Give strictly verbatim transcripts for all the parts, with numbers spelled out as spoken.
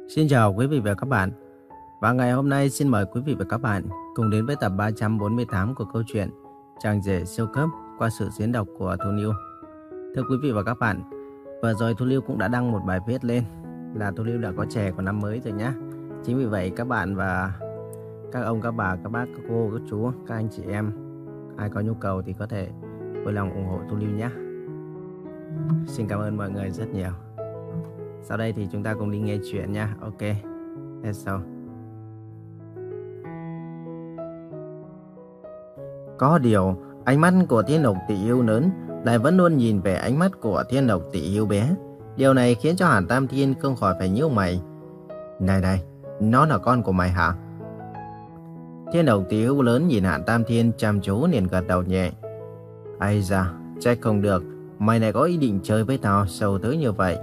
Xin chào quý vị và các bạn. Và ngày hôm nay xin mời quý vị và các bạn cùng đến với tập ba trăm bốn mươi tám của câu chuyện Chàng rể siêu cấp qua sự diễn đọc của Thu Lưu. Thưa quý vị và các bạn, vừa rồi Thu Lưu cũng đã đăng một bài viết lên là Thu Lưu đã có chè của năm mới rồi nhé. Chính vì vậy các bạn và các ông, các bà, các bác, các cô, các chú, các anh chị em, ai có nhu cầu thì có thể vui lòng ủng hộ Thu Lưu nhé. Xin cảm ơn mọi người rất nhiều. Sau đây thì chúng ta cùng đi nghe chuyện nha. Ok, let's go. Có điều, ánh mắt của Thiên Độc Tỷ Hưu lớn lại vẫn luôn nhìn về ánh mắt của Thiên Độc Tỷ Hưu bé. Điều này khiến cho Hàn Tam Thiên không khỏi phải nhíu mày. Này này, nó là con của mày hả? Thiên Độc Tỷ Hưu lớn nhìn Hàn Tam Thiên chăm chú liền gật đầu nhẹ. Ây da, trách không được, mày lại có ý định chơi với tao sâu tới như vậy.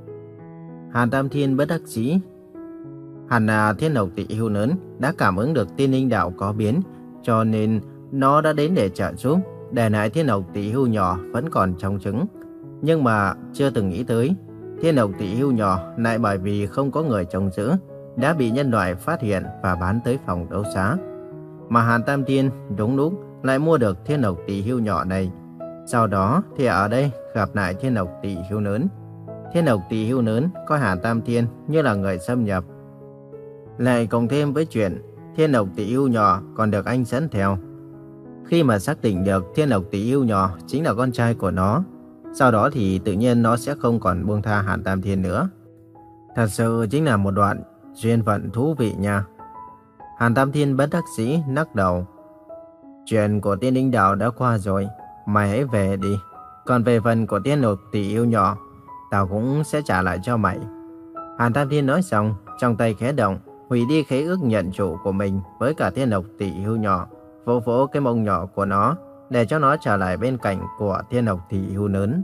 Hàn Tam Thiên bất đắc dĩ. Hẳn là Thiên Độc Tỷ Hưu lớn đã cảm ứng được tiên linh đạo có biến, cho nên nó đã đến để trợ giúp, để lại Thiên Độc Tỷ Hưu nhỏ vẫn còn trong trứng. Nhưng mà chưa từng nghĩ tới, Thiên Độc Tỷ Hưu nhỏ lại bởi vì không có người trông giữ, đã bị nhân loại phát hiện và bán tới phòng đấu giá. Mà Hàn Tam Thiên đúng lúc lại mua được Thiên Độc Tỷ Hưu nhỏ này. Sau đó thì ở đây gặp lại Thiên Độc Tỷ Hưu lớn. Thiên Độc Tỷ Hưu lớn coi Hàn Tam Thiên như là người xâm nhập. Lại cộng thêm với chuyện Thiên Độc Tỷ Hưu nhỏ còn được anh dẫn theo. Khi mà xác định được Thiên Độc Tỷ Hưu nhỏ chính là con trai của nó, sau đó thì tự nhiên nó sẽ không còn buông tha Hàn Tam Thiên nữa. Thật sự chính là một đoạn duyên phận thú vị nha. Hàn Tam Thiên bất đắc dĩ lắc đầu. Chuyện của tiên linh đạo đã qua rồi, mày hãy về đi. Còn về phần của Thiên Độc Tỷ Hưu nhỏ, tao cũng sẽ trả lại cho mày. Hàn Tam Thiên nói xong, trong tay khẽ động, hủy đi khế ước nhận chủ của mình với cả Thiên Độc Tỷ Hưu nhỏ, vỗ vỗ cái mông nhỏ của nó để cho nó trở lại bên cạnh của Thiên Độc Tỷ Hưu lớn.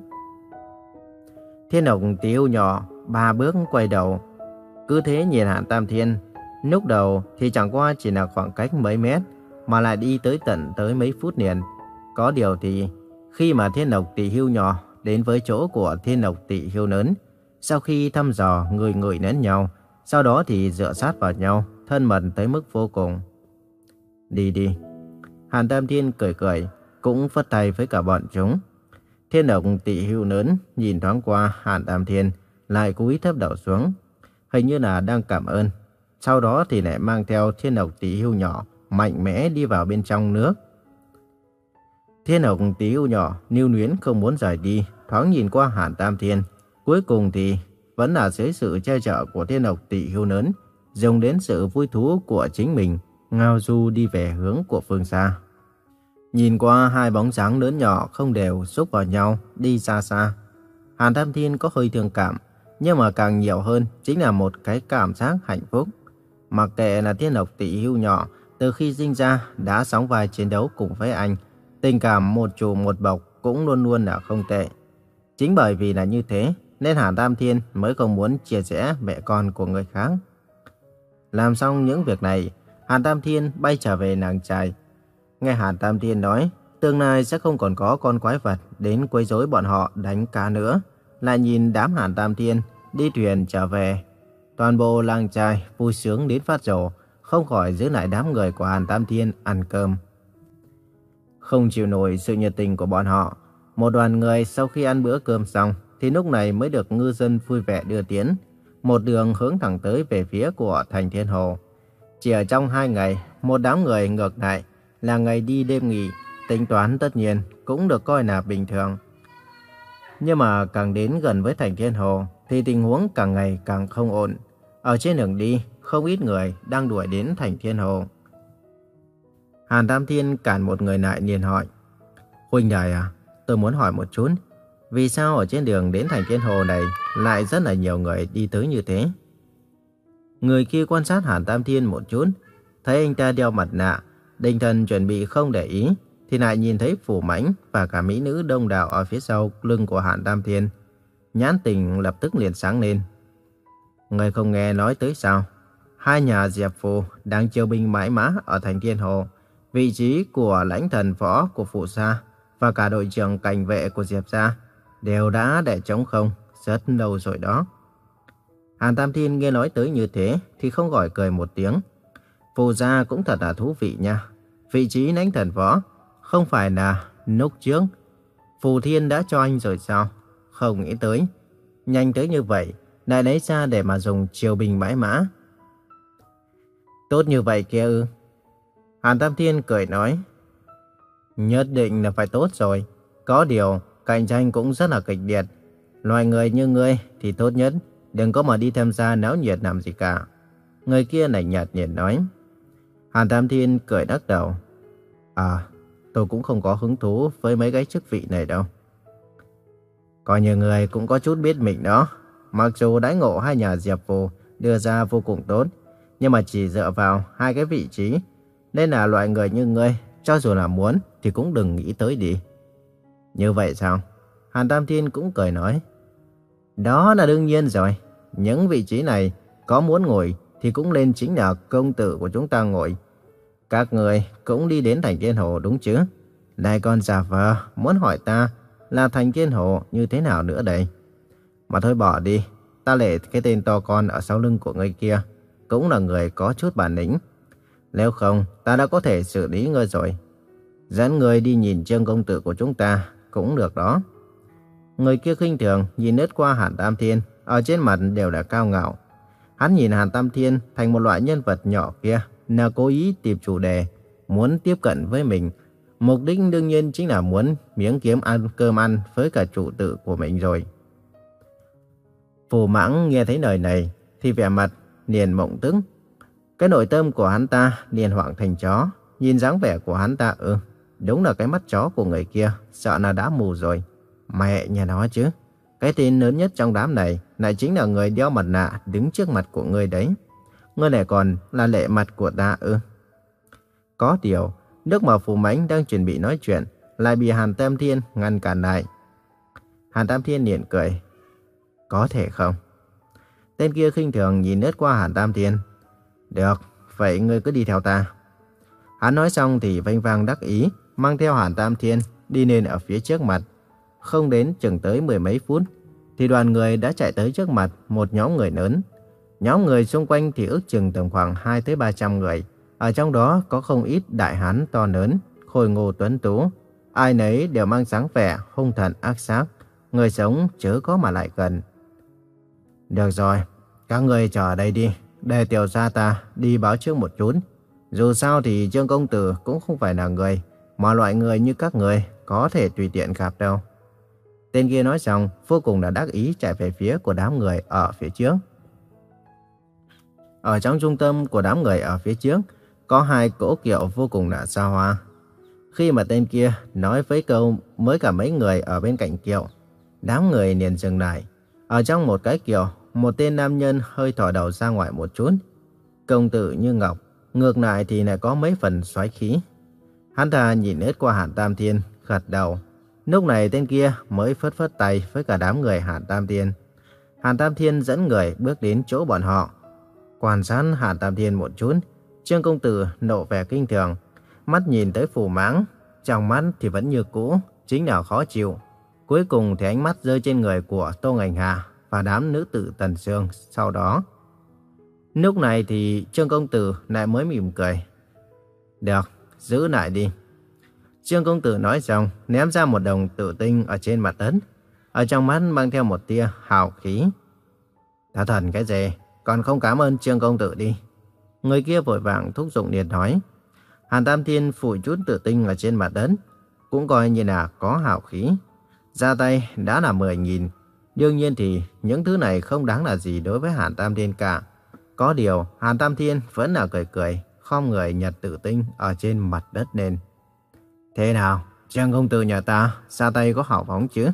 Thiên Độc Tỷ Hưu nhỏ ba bước quay đầu, cứ thế nhìn Hàn Tam Thiên. Lúc đầu thì chẳng qua chỉ là khoảng cách mấy mét, mà lại đi tới tận tới mấy phút liền. Có điều thì khi mà Thiên Độc Tỷ Hưu nhỏ đến với chỗ của Thiên Độc Tỷ Hưu lớn, sau khi thăm dò người người lẫn nhau, sau đó thì dựa sát vào nhau, thân mật tới mức vô cùng. Đi đi. Hàn Tam Thiên cười cười, cũng phất tay với cả bọn chúng. Thiên Độc Tỷ Hưu lớn nhìn thoáng qua Hàn Tam Thiên, lại cúi thấp đầu xuống, hình như là đang cảm ơn. Sau đó thì lại mang theo Thiên Độc Tỷ Hưu nhỏ mạnh mẽ đi vào bên trong nước. Thiên Độc Tỷ Hưu nhỏ lưu luyến không muốn rời đi, thoáng nhìn qua Hàn Tam Thiên. Cuối cùng thì vẫn là dưới sự che chở của Thiên Độc Tỷ Hưu lớn, dùng đến sự vui thú của chính mình, ngao du đi về hướng của phương xa. Nhìn qua hai bóng dáng lớn nhỏ không đều xúc vào nhau đi xa xa, Hàn Tam Thiên có hơi thương cảm, nhưng mà càng nhiều hơn chính là một cái cảm giác hạnh phúc. Mặc kệ là Thiên Độc Tỷ Hưu nhỏ từ khi sinh ra đã sóng vai chiến đấu cùng với anh, tình cảm một chủ một bộc cũng luôn luôn là không tệ. Chính bởi vì là như thế nên Hàn Tam Thiên mới không muốn chia rẽ mẹ con của người khác. Làm xong những việc này, Hàn Tam Thiên bay trở về làng chài. Nghe Hàn Tam Thiên nói tương lai sẽ không còn có con quái vật đến quấy rối bọn họ đánh cá nữa, lại nhìn đám Hàn Tam Thiên đi thuyền trở về. Toàn bộ làng chài vui sướng đến phát rồ, không khỏi giữ lại đám người của Hàn Tam Thiên ăn cơm. Không chịu nổi sự nhiệt tình của bọn họ, một đoàn người sau khi ăn bữa cơm xong thì lúc này mới được ngư dân vui vẻ đưa tiến, một đường hướng thẳng tới về phía của thành Thiên Hồ. Chỉ ở trong hai ngày, một đám người ngược lại là ngày đi đêm nghỉ, tính toán tất nhiên cũng được coi là bình thường. Nhưng mà càng đến gần với thành Thiên Hồ thì tình huống càng ngày càng không ổn. Ở trên đường đi, không ít người đang đuổi đến thành Thiên Hồ. Hàn Tam Thiên cản một người lại liền hỏi: Huynh đài à, tôi muốn hỏi một chút, vì sao ở trên đường đến thành Thiên Hồ này lại rất là nhiều người đi tới như thế? Người kia quan sát Hàn Tam Thiên một chút, thấy anh ta đeo mặt nạ, định thần chuẩn bị không để ý, thì lại nhìn thấy Phủ Mãnh và cả mỹ nữ đông đảo ở phía sau lưng của Hàn Tam Thiên. Nhãn tình lập tức liền sáng lên. Người không nghe nói tới sao? Hai nhà Diệp Phủ đang chiêu binh mãi mã ở thành Thiên Hồ. Vị trí của lãnh thần phó của Phủ Gia và cả đội trưởng cảnh vệ của Diệp Gia đều đã để trống không rất lâu rồi đó. Hàn Tam Thiên nghe nói tới như thế thì không khỏi cười một tiếng. Phù gia cũng thật là thú vị nha. Vị trí lãnh thần võ không phải là lúc trước Phù Thiên đã cho anh rồi sao? Không nghĩ tới. Nhanh tới như vậy, lại lấy ra để mà dùng triều bình bãi mã. Tốt như vậy kia ư? Hàn Tam Thiên cười nói. Nhất định là phải tốt rồi. Có điều, cạnh tranh cũng rất là kịch liệt. Loài người như ngươi thì tốt nhất đừng có mà đi tham gia náo nhiệt làm gì cả. Người kia lạnh nhạt nhìn nói. Hàn Tam Thiên cười đắc đầu. À, tôi cũng không có hứng thú với mấy cái chức vị này đâu. Coi như người cũng có chút biết mình đó. Mặc dù đãi ngộ hai nhà Diệp Phù đưa ra vô cùng tốt, nhưng mà chỉ dựa vào hai cái vị trí, nên là loại người như ngươi, cho dù là muốn thì cũng đừng nghĩ tới đi. Như vậy sao? Hàn Tam Thiên cũng cười nói. Đó là đương nhiên rồi. Những vị trí này có muốn ngồi thì cũng lên chính là công tử của chúng ta ngồi. Các người cũng đi đến Thành Thiên Hồ đúng chứ? Lại còn giả vờ muốn hỏi ta là Thành Thiên Hồ như thế nào nữa đây? Mà thôi bỏ đi. Ta lệ cái tên to con ở sau lưng của người kia cũng là người có chút bản lĩnh. Nếu không, ta đã có thể xử lý ngươi rồi. Dẫn người đi nhìn Trương công tử của chúng ta cũng được đó. Người kia khinh thường nhìn lướt qua Hàn Tam Thiên, ở trên mặt đều là cao ngạo. Hắn nhìn Hàn Tam Thiên thành một loại nhân vật nhỏ kia, là cố ý tìm chủ đề, muốn tiếp cận với mình. Mục đích đương nhiên chính là muốn miếng kiếm ăn cơm ăn với cả chủ tử của mình rồi. Phù Mãng nghe thấy lời này thì vẻ mặt liền mộng tức. Cái nội tâm của hắn ta liền hoảng thành chó. Nhìn dáng vẻ của hắn ta, ừ, đúng là cái mắt chó của người kia, sợ là đã mù rồi. Mẹ nhà nó chứ. Cái tên lớn nhất trong đám này lại chính là người đeo mặt nạ đứng trước mặt của ngươi đấy. Ngươi này còn là lệ mặt của ta ư? Có điều, lúc mà Phù Mãnh đang chuẩn bị nói chuyện, lại bị Hàn Tam Thiên ngăn cản lại. Hàn Tam Thiên liền cười. Có thể không? Tên kia khinh thường nhìn lướt qua Hàn Tam Thiên. Được, vậy ngươi cứ đi theo ta. Hắn nói xong thì vênh vang đắc ý, mang theo Hàn Tam Thiên đi lên ở phía trước mặt. Không đến chừng tới mười mấy phút, thì đoàn người đã chạy tới trước mặt một nhóm người lớn. Nhóm người xung quanh thì ước chừng tầm khoảng hai tới ba trăm người. Ở trong đó có không ít đại hán to lớn, khôi ngô tuấn tú. Ai nấy đều mang dáng vẻ hung thần ác sát, người sống chớ có mà lại gần. Được rồi, các người chờ ở đây đi, để tiểu gia ta đi báo trước một chút. Dù sao thì Trương công tử cũng không phải là người mà loại người như các người có thể tùy tiện gặp đâu. Tên kia nói xong, vô cùng là đắc ý chạy về phía của đám người ở phía trước. Ở trong trung tâm của đám người ở phía trước, có hai cỗ kiệu vô cùng là xa hoa. Khi mà tên kia nói với câu mới cả mấy người ở bên cạnh kiệu, đám người liền dừng lại. Ở trong một cái kiệu, một tên nam nhân hơi thò đầu ra ngoài một chút. Công tử như ngọc, ngược lại thì lại có mấy phần xoáy khí. Hắn ta nhìn hết qua Hàn Tam Thiên, gật đầu. Lúc này tên kia mới phất phất tay với cả đám người Hàn Tam Thiên. Hàn Tam Thiên dẫn người bước đến chỗ bọn họ. Quan sát Hàn Tam Thiên một chút, Trương công tử nộ vẻ kinh thường, mắt nhìn tới Phù Mãng, trong mắt thì vẫn như cũ, chính là khó chịu. Cuối cùng thì ánh mắt rơi trên người của Tô Ngành Hà và đám nữ tử Tần Sương sau đó. Lúc này thì Trương công tử lại mới mỉm cười. Được, giữ lại đi. Trương công tử nói xong, ném ra một đồng tử tinh ở trên mặt đất. Ở trong mắt mang theo một tia hào khí. Thả thần cái gì? Còn không cảm ơn Trương công tử đi. Người kia vội vàng thúc giục liền nói. Hàn Tam Thiên phủi chút tử tinh ở trên mặt đất, cũng coi như là có hào khí. Ra tay đã là mười nghìn. Đương nhiên thì những thứ này không đáng là gì đối với Hàn Tam Thiên cả. Có điều Hàn Tam Thiên vẫn là cười cười, khom người nhặt tử tinh ở trên mặt đất lên. Thế nào, Trương công tử nhà ta ra tay có hào phóng chứ?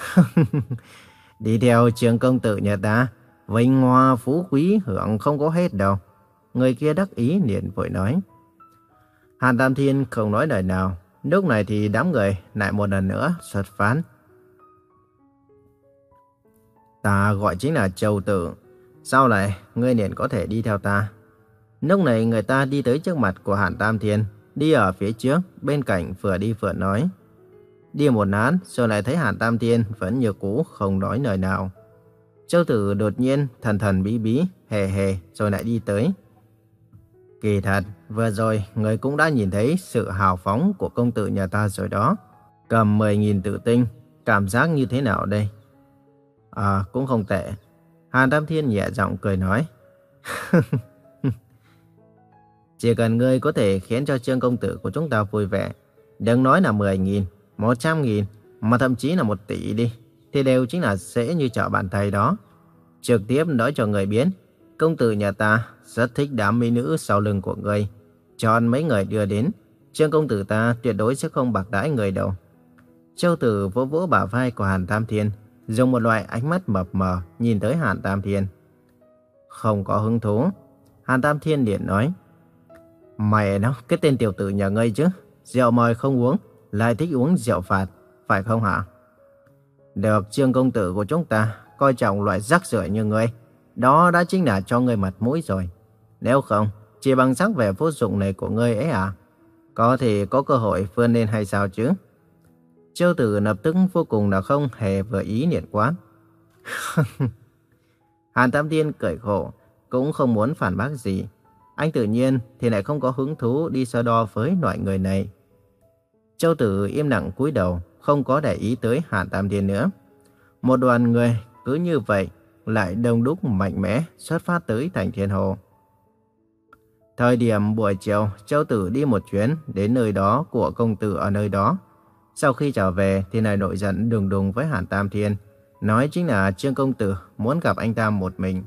Đi theo Trương công tử nhà ta, vinh hoa phú quý hưởng không có hết đâu. Người kia đắc ý liền vội nói. Hàn Tam Thiên không nói lời nào. Lúc này thì đám người lại một lần nữa xuất phát. Ta gọi chính là Châu Tử. Sau này ngươi liền có thể đi theo ta. Lúc này người ta đi tới trước mặt của Hàn Tam Thiên, đi ở phía trước, bên cạnh vừa đi vừa nói. Đi một lát rồi lại thấy Hàn Tam Thiên vẫn như cũ không nói lời nào. Châu Tử đột nhiên thần thần bí bí, hề hề rồi lại đi tới. Kỳ thật, vừa rồi người cũng đã nhìn thấy sự hào phóng của công tử nhà ta rồi đó. Cầm mười nghìn tử tinh, cảm giác như thế nào đây? À, cũng không tệ. Hàn Tam Thiên nhẹ giọng cười nói. Chỉ cần ngươi có thể khiến cho Trương công tử của chúng ta vui vẻ, đừng nói là mười nghìn, một trăm nghìn, mà thậm chí là một tỷ đi, thì đều chính là dễ như trở bàn tay đó. Trực tiếp nói cho người biết, công tử nhà ta rất thích đám mỹ nữ sau lưng của ngươi. Chọn mấy người đưa đến, Trương công tử ta tuyệt đối sẽ không bạc đãi người đâu. Châu Tử vỗ vỗ bả vai của Hàn Tam Thiên, dùng một loại ánh mắt mập mờ nhìn tới Hàn Tam Thiên. Không có hứng thú. Hàn Tam Thiên liền nói. Mày đó, cái tên tiểu tử nhà ngươi chứ. Rượu mời không uống, lại thích uống rượu phạt, phải không hả? Được, Trương công tử của chúng ta coi trọng loại rác rưởi như ngươi, đó đã chính là cho ngươi mặt mũi rồi. Nếu không, chỉ bằng sắc vẻ vô dụng này của ngươi ấy à? Có thể có cơ hội vươn lên hay sao chứ? Châu Tử lập tức vô cùng là không hề vừa ý liền quát. Hàn Tam Thiên cười khổ, cũng không muốn phản bác gì. Anh tự nhiên thì lại không có hứng thú đi so đo với loại người này. Châu Tử im lặng cúi đầu, không có để ý tới Hàn Tam Thiên nữa. Một đoàn người cứ như vậy lại đông đúc mạnh mẽ xuất phát tới thành Thiên Hồ. Thời điểm buổi chiều, Châu Tử đi một chuyến đến nơi đó của công tử ở nơi đó. Sau khi trở về thì lại nổi giận đùng đùng với Hàn Tam Thiên, nói chính là Trương công tử muốn gặp anh ta một mình.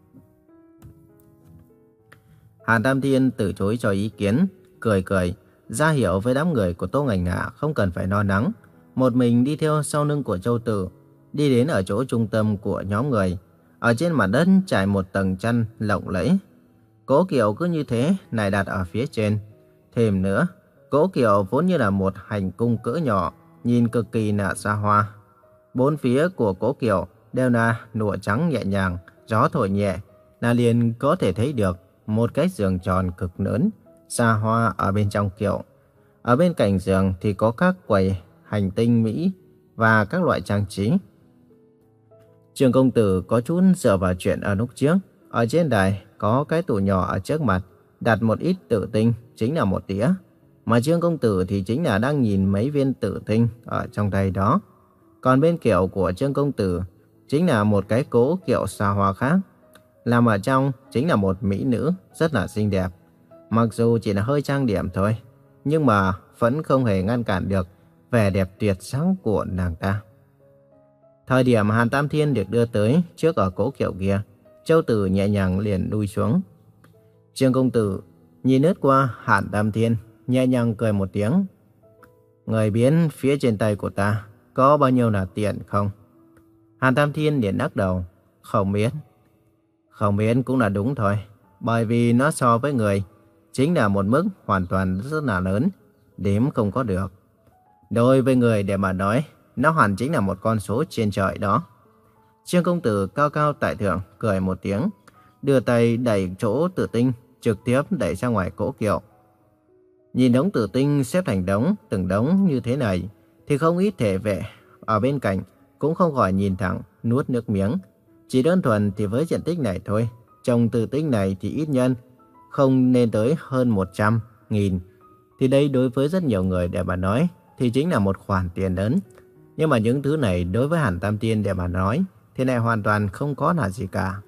Hàn Tam Thiên từ chối cho ý kiến, cười cười, ra hiệu với đám người của Tô Ngành Ngạ không cần phải lo lắng. Một mình đi theo sau lưng của Châu Tử, đi đến ở chỗ trung tâm của nhóm người. Ở trên mặt đất trải một tầng chăn lộng lẫy. Cỗ kiệu cứ như thế này đặt ở phía trên. Thêm nữa, cỗ kiệu vốn như là một hành cung cỡ nhỏ, nhìn cực kỳ là xa hoa. Bốn phía của cỗ kiệu đều là lụa trắng nhẹ nhàng, gió thổi nhẹ, là liền có thể thấy được một cái giường tròn cực lớn, xa hoa ở bên trong kiệu. Ở bên cạnh giường thì có các quầy hành tinh mỹ và các loại trang trí. Trương công tử có chút dựa vào chuyện ở lúc trước. Ở trên đài có cái tủ nhỏ ở trước mặt, đặt một ít tử tinh, chính là một đĩa. Mà Trương công tử thì chính là đang nhìn mấy viên tử tinh ở trong tay đó. Còn bên kiệu của Trương công tử chính là một cái cỗ kiệu xa hoa khác. Làm ở trong chính là một mỹ nữ rất là xinh đẹp. Mặc dù chỉ là hơi trang điểm thôi, nhưng mà vẫn không hề ngăn cản được vẻ đẹp tuyệt sắc của nàng ta. Thời điểm Hàn Tam Thiên được đưa tới trước ở cỗ kiệu kia, Châu Tử nhẹ nhàng liền lui xuống. Trương công tử nhìn lướt qua Hàn Tam Thiên, nhẹ nhàng cười một tiếng. Người biến phía trên tay của ta có bao nhiêu là tiền không? Hàn Tam Thiên liền lắc đầu. Không biết. Không biết cũng là đúng thôi. Bởi vì nó so với người chính là một mức hoàn toàn rất là lớn, đếm không có được. Đối với người để mà nói, nó hẳn chính là một con số trên trời đó. Trương công tử cao cao tại thượng cười một tiếng, đưa tay đẩy chỗ tử tinh, trực tiếp đẩy ra ngoài cỗ kiệu. Nhìn đống tử tinh xếp thành đống, từng đống như thế này, thì không ít thể vệ ở bên cạnh cũng không khỏi nhìn thẳng, nuốt nước miếng. Chỉ đơn thuần thì với diện tích này thôi, trồng tử tinh này thì ít nhân, không nên tới hơn một trăm nghìn. Thì đây đối với rất nhiều người để mà nói, thì chính là một khoản tiền lớn. Nhưng mà những thứ này đối với Hàn Tam Thiên để mà nói, thì này hoàn toàn không có là gì cả.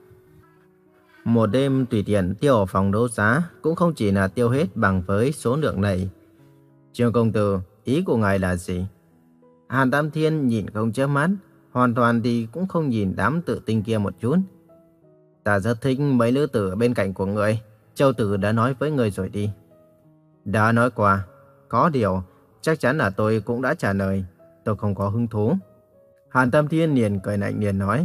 Một đêm tùy tiện tiêu ở phòng đấu giá cũng không chỉ là tiêu hết bằng với số lượng này. Trương công tử, ý của ngài là gì? Hàn Tam Thiên nhìn không chớp mắt, hoàn toàn thì cũng không nhìn đám tử tinh kia một chút. Ta rất thích mấy nữ tử bên cạnh của người. Châu Tử đã nói với người rồi đi. Đã nói qua. Có điều, chắc chắn là tôi cũng đã trả lời. Tôi không có hứng thú. Hàn Tam Thiên liền cười lạnh liền nói.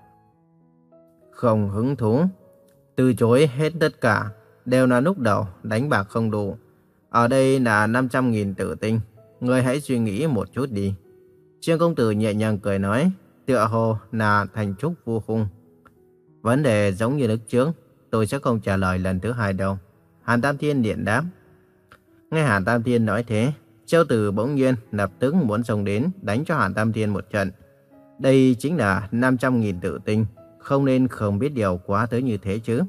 Không hứng thú. Từ chối hết tất cả. Đều là lúc đầu đánh bạc không đủ. Ở đây là năm trăm nghìn tử tinh. Người hãy suy nghĩ một chút đi. Trương công tử nhẹ nhàng cười nói. Tựa hồ là thành trúc vô khung. Vấn đề giống như lúc trước, tôi sẽ không trả lời lần thứ hai đâu. Hàn Tam Thiên điện đáp. Nghe Hàn Tam Thiên nói thế, Châu Tử bỗng nhiên lập tức muốn xông đến đánh cho Hàn Tam Thiên một trận. Đây chính là năm trăm nghìn tử tinh, không nên không biết điều quá tới như thế chứ.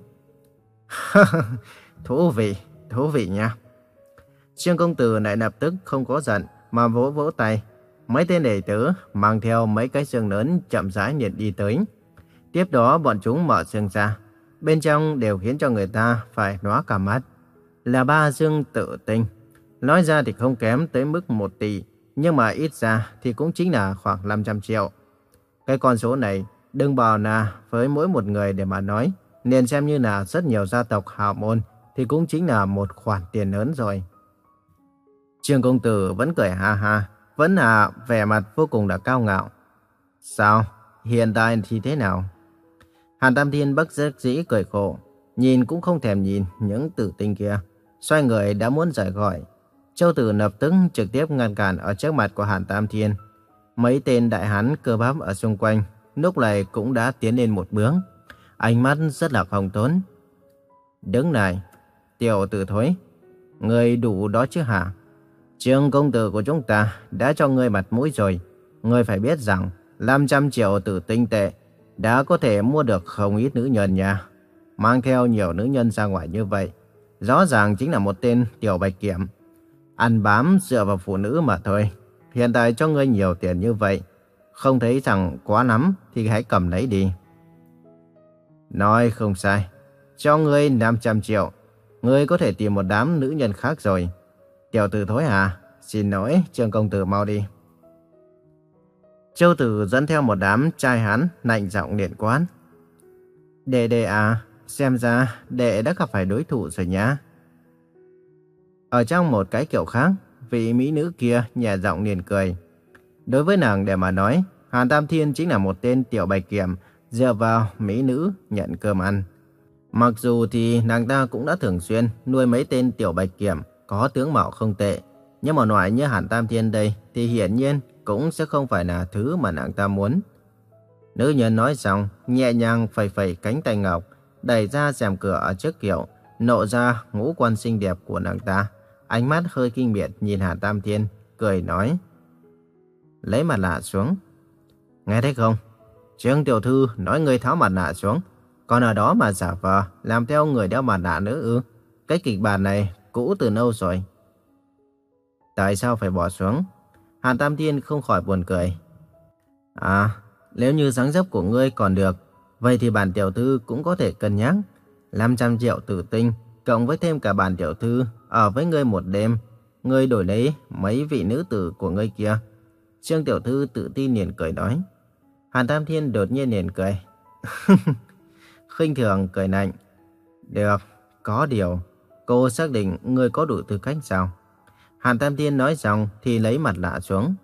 Thú vị, thú vị nha. Trương công tử lại lập tức không có giận mà vỗ vỗ tay. Mấy tên đệ tử mang theo mấy cái xương lớn chậm rãi nhiệt đi tới. Tiếp đó bọn chúng mở xương ra. Bên trong đều khiến cho người ta phải lóa cả mắt. Là ba xương tử tinh. Nói ra thì không kém tới mức một tỷ. Nhưng mà ít ra thì cũng chính là khoảng năm trăm triệu. Cái con số này đừng bảo là với mỗi một người để mà nói. Nên xem như là rất nhiều gia tộc hào môn thì cũng chính là một khoản tiền lớn rồi. Trương công tử vẫn cười ha ha. Vẫn là vẻ mặt vô cùng là cao ngạo. Sao? Hiện tại thì thế nào? Hàn Tam Thiên bất đắc dĩ cười khổ. Nhìn cũng không thèm nhìn những tử tinh kia. Xoay người đã muốn rời khỏi. Châu Tử lập tức trực tiếp ngăn cản ở trước mặt của Hàn Tam Thiên. Mấy tên đại hán cơ bắp ở xung quanh lúc này cũng đã tiến lên một bước. Ánh mắt rất là không tốn. Đứng lại, tiểu tử thối. Người đủ đó chứ hả? Trương công tử của chúng ta đã cho ngươi mặt mũi rồi. Ngươi phải biết rằng năm trăm triệu tử tinh tệ đã có thể mua được không ít nữ nhân nha. Mang theo nhiều nữ nhân ra ngoài như vậy, rõ ràng chính là một tên tiểu bạch kiểm. Ăn bám dựa vào phụ nữ mà thôi. Hiện tại cho ngươi nhiều tiền như vậy, không thấy rằng quá lắm thì hãy cầm lấy đi. Nói không sai. Cho ngươi năm trăm triệu, ngươi có thể tìm một đám nữ nhân khác rồi. Tiểu tử thối à? Xin lỗi, Trương công tử mau đi. Châu Tử dẫn theo một đám trai hán lạnh giọng liền quát. Đệ đệ à, xem ra đệ đã gặp phải đối thủ rồi nhá. Ở trong một cái kiểu khác, vị mỹ nữ kia nhẹ giọng liền cười. Đối với nàng để mà nói, Hàn Tam Thiên chính là một tên tiểu bạch kiểm dựa vào mỹ nữ nhận cơm ăn. Mặc dù thì nàng ta cũng đã thường xuyên nuôi mấy tên tiểu bạch kiểm có tướng mạo không tệ, nhưng mà loại như Hàn Tam Thiên đây thì hiển nhiên cũng sẽ không phải là thứ mà nàng ta muốn. Nữ nhân nói xong, nhẹ nhàng phẩy phẩy cánh tay ngọc, đẩy ra rèm cửa ở trước kiệu, lộ ra ngũ quan xinh đẹp của nàng ta. Ánh mắt hơi kinh miệt nhìn Hàn Tam Thiên, cười nói. Lấy mặt nạ xuống. Nghe thấy không? Trương tiểu thư nói người tháo mặt nạ xuống, còn ở đó mà giả vờ làm theo người đeo mặt nạ nữa ư? Cái kịch bản này cũ từ lâu rồi. Tại sao phải bỏ xuống? Hàn Tam Thiên không khỏi buồn cười. À, nếu như dáng dấp của ngươi còn được, vậy thì bản tiểu thư cũng có thể cân nhắc. năm trăm triệu tử tinh, cộng với thêm cả bản tiểu thư ở với ngươi một đêm, ngươi đổi lấy mấy vị nữ tử của ngươi kia. Trương tiểu thư tự tin liền cười nói. Hàn Tam Thiên đột nhiên liền cười. Khinh thường cười lạnh. Được, có điều, cô xác định ngươi có đủ tư cách sao? Hàn Tam Thiên nói xong thì lấy mặt nạ xuống.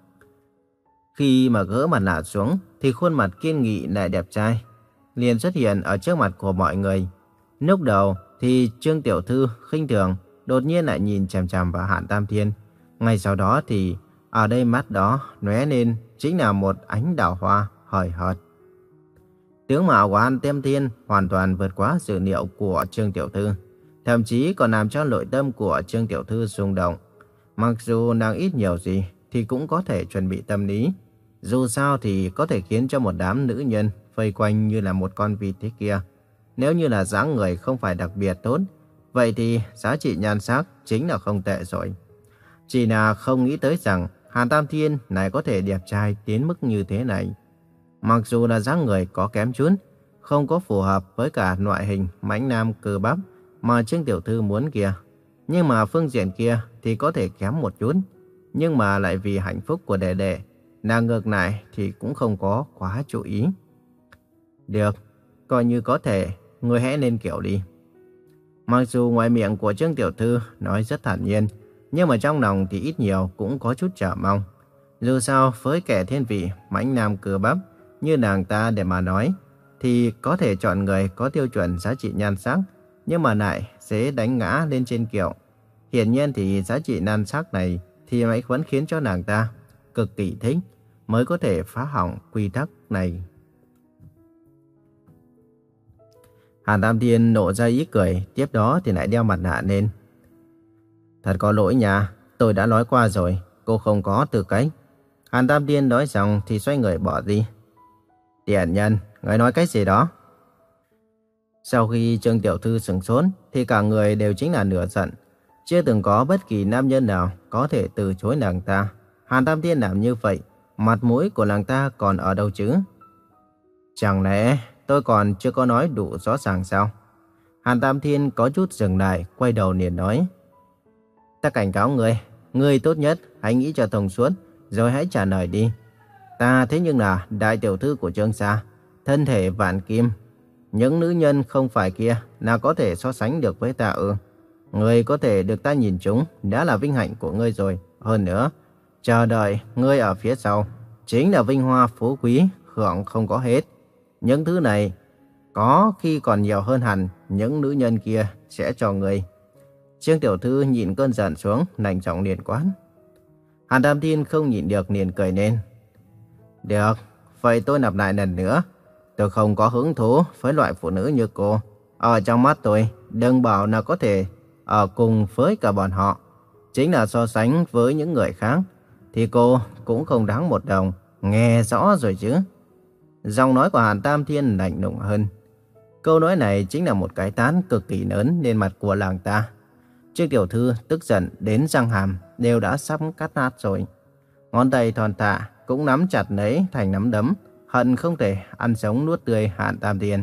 Khi mà gỡ mặt nạ xuống thì khuôn mặt kiên nghị lại đẹp trai liền xuất hiện ở trước mặt của mọi người. Lúc đầu thì Trương tiểu thư khinh thường đột nhiên lại nhìn chằm chằm vào Hàn Tam Thiên. Ngay sau đó thì ở đây mắt đó lóe lên chính là một ánh đào hoa hời hợt. Tướng mạo của Hàn Tam Thiên hoàn toàn vượt quá dự liệu của Trương tiểu thư, thậm chí còn làm cho nội tâm của Trương tiểu thư rung động. Mặc dù nàng ít nhiều gì thì cũng có thể chuẩn bị tâm lý. Dù sao thì có thể khiến cho một đám nữ nhân vây quanh như là một con vịt thế kia. Nếu như là dáng người không phải đặc biệt tốt, vậy thì giá trị nhan sắc chính là không tệ rồi. Chỉ là không nghĩ tới rằng Hàn Tam Thiên này có thể đẹp trai đến mức như thế này. Mặc dù là dáng người có kém chút, không có phù hợp với cả loại hình mãnh nam cơ bắp mà Trương tiểu thư muốn kia. Nhưng mà phương diện kia thì có thể kém một chút. Nhưng mà lại vì hạnh phúc của đệ đệ, nàng ngược lại thì cũng không có quá chú ý. Được, coi như có thể, ngươi hãy lên kiểu đi. Mặc dù ngoài miệng của Trương tiểu thư nói rất thản nhiên, nhưng mà trong lòng thì ít nhiều cũng có chút chờ mong. Dù sao với kẻ thiên vị mãnh nam cơ bắp như nàng ta để mà nói, thì có thể chọn người có tiêu chuẩn giá trị nhan sắc, nhưng mà lại sẽ đánh ngã lên trên kiệu. Hiển nhiên thì giá trị nhan sắc này thì mới vẫn khiến cho nàng ta cực kỳ thích, mới có thể phá hỏng quy tắc này. Hàn Tam Thiên nộ ra ý cười, tiếp đó thì lại đeo mặt nạ lên. Thật có lỗi nha, tôi đã nói qua rồi, cô không có tư cách. Hàn Tam Thiên nói xong thì xoay người bỏ đi. Tiện nhân, người nói cái gì đó? Sau khi Trương Tiểu Thư sửng sốt thì cả người đều chính là nửa giận. Chưa từng có bất kỳ nam nhân nào có thể từ chối nàng ta. Hàn Tam Thiên làm như vậy, mặt mũi của nàng ta còn ở đâu chứ? Chẳng lẽ tôi còn chưa có nói đủ rõ ràng sao? Hàn Tam Thiên có chút dừng lại, quay đầu liền nói. Ta cảnh cáo ngươi, ngươi tốt nhất hãy nghĩ cho thông suốt, rồi hãy trả lời đi. Ta thế nhưng là đại tiểu thư của Trương gia, thân thể vạn kim. Những nữ nhân không phải kia nào có thể so sánh được với ta ư? Ngươi có thể được ta nhìn trúng đã là vinh hạnh của ngươi rồi. Hơn nữa, chờ đợi ngươi ở phía sau chính là vinh hoa phú quý, hưởng không có hết. Những thứ này có khi còn nhiều hơn hẳn những nữ nhân kia sẽ cho ngươi. Trương Tiểu Thư nhịn cơn giận xuống, lạnh giọng liền quát. Hàn Tam Thiên không nhịn được liền cười lên. Được, vậy tôi lặp lại lần nữa. Tôi không có hứng thú với loại phụ nữ như cô. Ở trong mắt tôi, đừng bảo là có thể ở cùng với cả bọn họ. Chính là so sánh với những người khác, thì cô cũng không đáng một đồng. Nghe rõ rồi chứ? Giọng nói của Hàn Tam Thiên lạnh lùng hơn. Câu nói này chính là một cái tát cực kỳ lớn lên mặt của làng ta. Trương Tiểu Thư tức giận đến răng hàm đều đã sắp cắt nát rồi. Ngón tay thon thả cũng nắm chặt lấy thành nắm đấm, hận không thể ăn sống nuốt tươi Hàn Tam Thiên.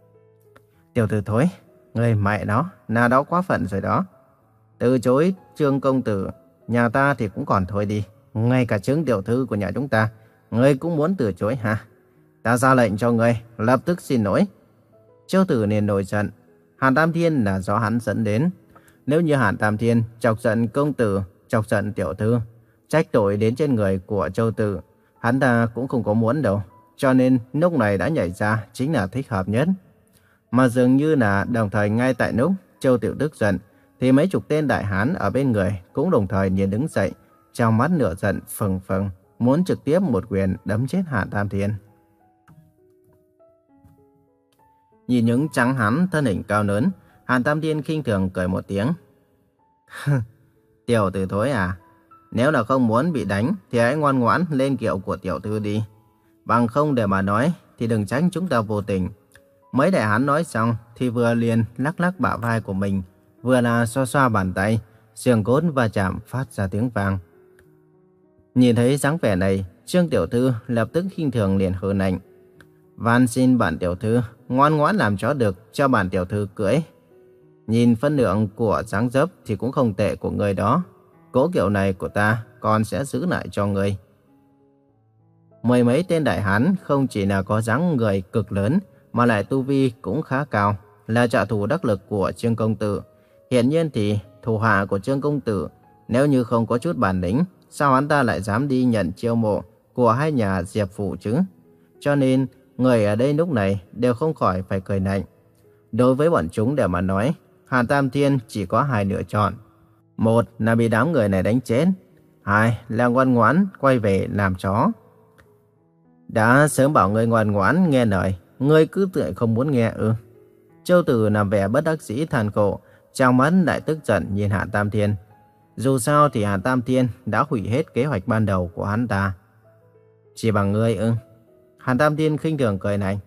Tiểu Thư thối, người mẹ nó, nào đó quá phận rồi đó. Từ chối Trương công tử, nhà ta thì cũng còn thôi đi. Ngay cả Trương Tiểu Thư của nhà chúng ta, ngươi cũng muốn từ chối hả? Ta ra lệnh cho ngươi, lập tức xin lỗi. Châu Tử liền nổi giận. Hàn Tam Thiên là do hắn dẫn đến. Nếu như Hàn Tam Thiên chọc giận công tử, chọc giận tiểu thư, trách tội đến trên người của Châu Tử, hắn ta cũng không có muốn đâu. Cho nên lúc này đã nhảy ra chính là thích hợp nhất. Mà dường như là đồng thời ngay tại lúc Châu Tiểu tức giận, thì mấy chục tên đại hán ở bên người cũng đồng thời liền đứng dậy, trong mắt nửa giận phừng phừng, muốn trực tiếp một quyền đấm chết Hàn Tam Thiên. Nhìn những trắng hán thân hình cao lớn, Hàn Tam Thiên khinh thường cười một tiếng. Tiểu tử thối à, nếu là không muốn bị đánh thì hãy ngoan ngoãn lên kiệu của tiểu thư đi. Bằng không để mà nói thì đừng trách chúng ta vô tình. Mấy đại hán nói xong thì vừa liền lắc lắc bả vai của mình, vừa là xoa xoa bàn tay, xương cốt va chạm phát ra tiếng vang. Nhìn thấy dáng vẻ này, Trương Tiểu Thư lập tức khinh thường liền hừ lạnh. Van xin bản tiểu thư ngoan ngoãn làm chó được cho bản tiểu thư cưỡi. Nhìn phân lượng của dáng dấp thì cũng không tệ của người đó. Cỗ kiệu này của ta còn sẽ giữ lại cho người. Mười mấy tên đại hán không chỉ là có dáng người cực lớn mà lại tu vi cũng khá cao, là trợ thủ đắc lực của Trương công tử. Hiện nhiên thì thủ hạ của Trương công tử nếu như không có chút bản lĩnh, sao hắn ta lại dám đi nhận chiêu mộ của hai nhà Diệp phủ chứ? Cho nên người ở đây lúc này đều không khỏi phải cười lạnh. Đối với bọn chúng để mà nói, Hàn Tam Thiên chỉ có hai lựa chọn. Một là bị đám người này đánh chết, hai là ngoan ngoãn quay về làm chó. Đã sớm bảo ngươi ngoan ngoãn nghe lời, ngươi cứ tựa không muốn nghe ư? Châu Tử làm vẻ bất đắc dĩ than khổ, trong mắt lại tức giận nhìn Hàn Tam Thiên. Dù sao thì Hàn Tam Thiên đã hủy hết kế hoạch ban đầu của hắn ta. Chỉ bằng ngươi ư? Hàn Tam Thiên khinh thường cười này.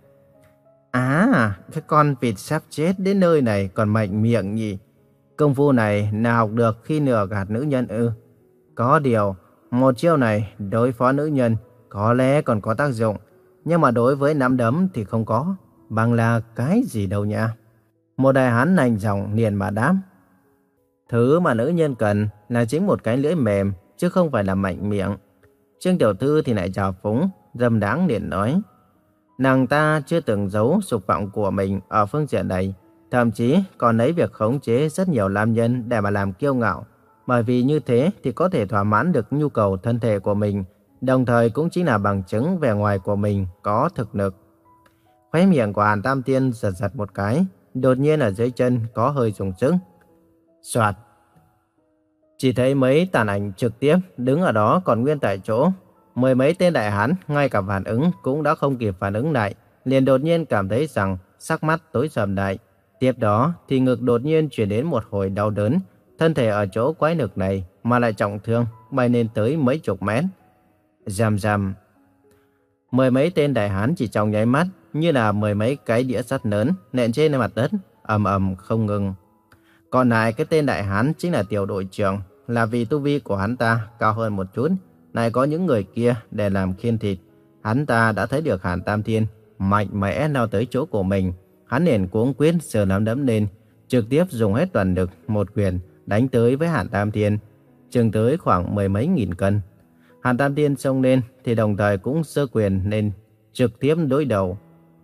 À, cái con vịt sắp chết đến nơi này còn mạnh miệng nhỉ? Công phu này nào học được khi lừa gạt nữ nhân ư? Có điều, một chiêu này đối phó nữ nhân có lẽ còn có tác dụng, nhưng mà đối với nắm đấm thì không có. Bằng là cái gì đâu nha? Một đại hán lạnh giọng liền mà đáp. Thứ mà nữ nhân cần là chính một cái lưỡi mềm, chứ không phải là mạnh miệng. Trương Tiểu Thư thì lại trào phúng, dâm đáng liền nói. Nàng ta chưa từng giấu dục vọng của mình ở phương diện này, thậm chí còn lấy việc khống chế rất nhiều nam nhân để mà làm kiêu ngạo. Bởi vì như thế thì có thể thỏa mãn được nhu cầu thân thể của mình, đồng thời cũng chính là bằng chứng vẻ ngoài của mình có thực lực. Khóe miệng của Hàn Tam Thiên giật giật một cái, đột nhiên ở dưới chân có hơi rung rung. Soạt. Chỉ thấy mấy tàn ảnh trực tiếp đứng ở đó còn nguyên tại chỗ. Mười mấy tên đại hán ngay cả phản ứng cũng đã không kịp phản ứng lại, liền đột nhiên cảm thấy rằng sắc mắt tối sầm lại. Tiếp đó thì ngực đột nhiên chuyển đến một hồi đau đớn, thân thể ở chỗ quái lực này mà lại trọng thương, bay lên tới mấy chục mét. Rầm rầm. Mười mấy tên đại hán chỉ trong nháy mắt như là mười mấy cái đĩa sắt lớn nện trên mặt đất, ầm ầm không ngừng. Còn lại cái tên đại hán chính là tiểu đội trưởng, là vì tu vi của hắn ta cao hơn một chút, lại có những người kia để làm khiên thịt. Hắn ta đã thấy được Hàn Tam Thiên mạnh mẽ lao tới chỗ của mình, hắn liền cuống quyết sờ nắm đấm lên, trực tiếp dùng hết toàn lực một quyền đánh tới với Hàn Tam Thiên, chừng tới khoảng mười mấy nghìn cân. Hàn Tam Thiên xông lên thì đồng thời cũng giơ quyền lên, trực tiếp đối đầu.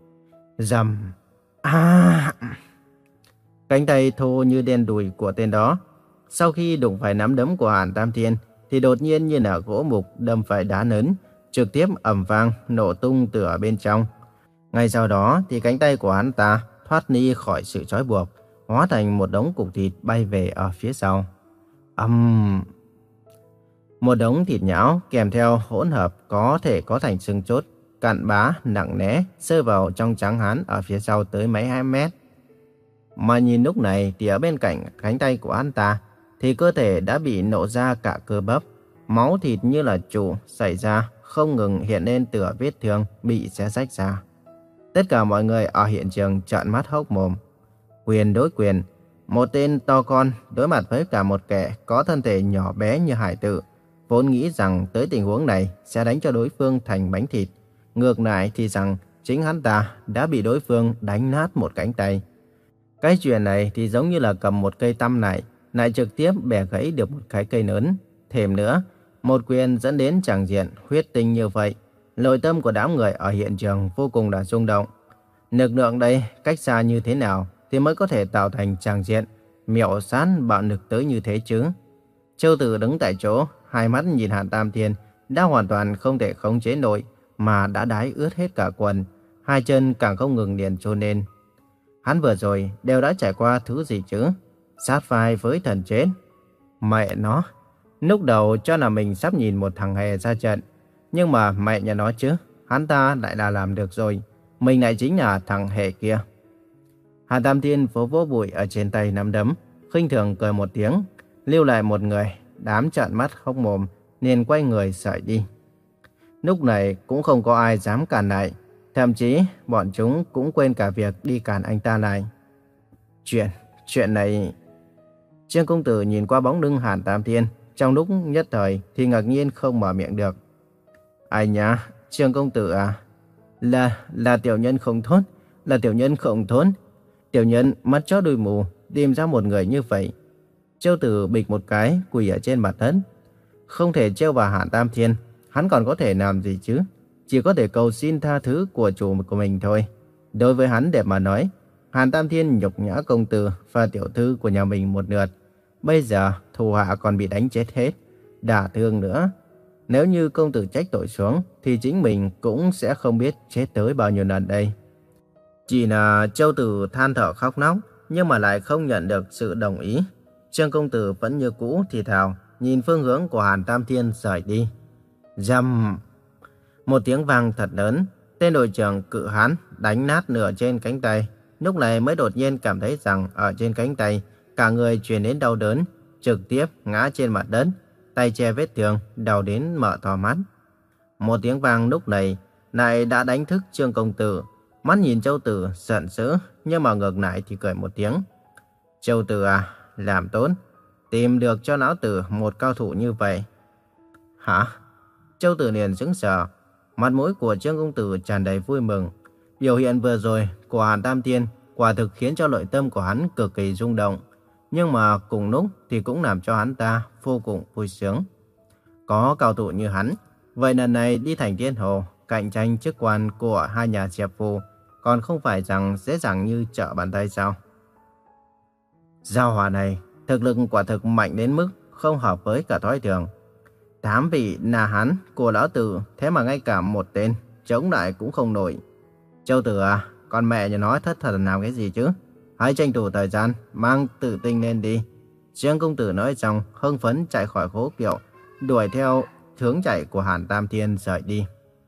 Rầm. À! Cánh tay thô như đen đùi của tên đó, sau khi đụng phải nắm đấm của Hàn Tam Thiên thì đột nhiên như là gỗ mục đâm phải đá lớn, trực tiếp ầm vang nổ tung từ ở bên trong. Ngay sau đó thì cánh tay của hắn ta thoát ly khỏi sự trói buộc, hóa thành một đống cục thịt bay về ở phía sau. Ầm! Um... Một đống thịt nhão kèm theo hỗn hợp có thể có thành xương chốt, cặn bã nặng nề rơi vào trong trắng hắn ở phía sau tới mấy hai mét. Mà nhìn lúc này thì ở bên cạnh cánh tay của hắn ta thì cơ thể đã bị nổ ra cả cơ bắp, máu thịt như là trụ xảy ra không ngừng hiện lên từ vết thương bị xé rách ra. Tất cả mọi người ở hiện trường trợn mắt hốc mồm. Quyền đối quyền, một tên to con đối mặt với cả một kẻ có thân thể nhỏ bé như hải tử, vốn nghĩ rằng tới tình huống này sẽ đánh cho đối phương thành bánh thịt. Ngược lại thì rằng chính hắn ta đã bị đối phương đánh nát một cánh tay. Cái chuyện này thì giống như là cầm một cây tăm này, lại trực tiếp bẻ gãy được một cái cây lớn. Thêm nữa, một quyền dẫn đến tràng diện huyết tinh như vậy. Nội tâm của đám người ở hiện trường vô cùng là rung động. Lực lượng đây cách xa như thế nào thì mới có thể tạo thành tràng diện miểu sát bạo lực tới như thế chứ? Châu Tử đứng tại chỗ, hai mắt nhìn Hàn Tam Thiên đã hoàn toàn không thể khống chế nổi, mà đã đái ướt hết cả quần, hai chân càng không ngừng liền trôn lên. Hắn vừa rồi đều đã trải qua thứ gì chứ? Sát vai với thần chết. Mẹ nó, lúc đầu cho là mình sắp nhìn một thằng hề ra trận, nhưng mà mẹ nhà nó chứ, hắn ta lại là làm được rồi, mình lại chính là thằng hề kia. Hàn Tam Thiên vỗ vỗ bụi ở trên tay nắm đấm, khinh thường cười một tiếng, lưu lại một người, đám trợn mắt hốc mồm, liền quay người sải đi. Lúc này cũng không có ai dám cản lại, thậm chí bọn chúng cũng quên cả việc đi cản anh ta lại. Chuyện, chuyện này... Trương công tử nhìn qua bóng lưng Hàn Tam Thiên, trong lúc nhất thời thì ngạc nhiên không mở miệng được. Ai nhá, Trương công tử à? Là, là tiểu nhân không tốt, là tiểu nhân không tốt. Tiểu nhân mắt chó đuôi mù, tìm ra một người như vậy. Châu Tử bịch một cái, quỳ ở trên mặt đất. Không thể trêu vào Hàn Tam Thiên, hắn còn có thể làm gì chứ? Chỉ có thể cầu xin tha thứ của chủ của mình thôi. Đối với hắn đẹp mà nói, Hàn Tam Thiên nhục nhã công tử và tiểu thư của nhà mình một lượt. Bây giờ thù hạ còn bị đánh chết hết, đả thương nữa. Nếu như công tử trách tội xuống thì chính mình cũng sẽ không biết chết tới bao nhiêu lần đây. Chỉ là Châu Tử than thở khóc nóc, nhưng mà lại không nhận được sự đồng ý. Trương công tử vẫn như cũ thì thào, nhìn phương hướng của Hàn Tam Thiên rời đi. Rầm! Một tiếng vang thật lớn, tên đội trưởng cự hán đánh nát nửa trên cánh tay. Lúc này mới đột nhiên cảm thấy rằng ở trên cánh tay, cả người truyền đến đau đớn, trực tiếp ngã trên mặt đất, tay che vết thương, đau đến mở to mắt. Một tiếng vang lúc này lại đã đánh thức Trương công tử. Mắt nhìn Châu Tử giận dữ, nhưng mà ngược lại thì cười một tiếng. Châu Tử à, làm tốt, tìm được cho lão tử một cao thủ như vậy. Hả? Châu Tử liền sững sờ, mặt mũi của Trương công tử tràn đầy vui mừng. Biểu hiện vừa rồi của Hàn Tam Thiên quả thực khiến cho nội tâm của hắn cực kỳ rung động, nhưng mà cùng lúc thì cũng làm cho hắn ta vô cùng vui sướng. Có cao thủ như hắn, vậy lần này đi thành Thiên Hồ cạnh tranh chức quan của hai nhà Diệp Phù còn không phải rằng dễ dàng như trở bàn tay sao? Giao hòa này thực lực quả thực mạnh đến mức không hợp với cả thói thường. Tám vị là hắn của lão tử, thế mà ngay cả một tên chống lại cũng không nổi. Châu Tử à, con mẹ nhà nói thất thần làm cái gì chứ? Hãy tranh thủ thời gian, mang tự tin lên đi. Trương công tử nói xong, hưng phấn chạy khỏi khố kiệu, đuổi theo hướng chạy của Hàn Tam Thiên rời đi.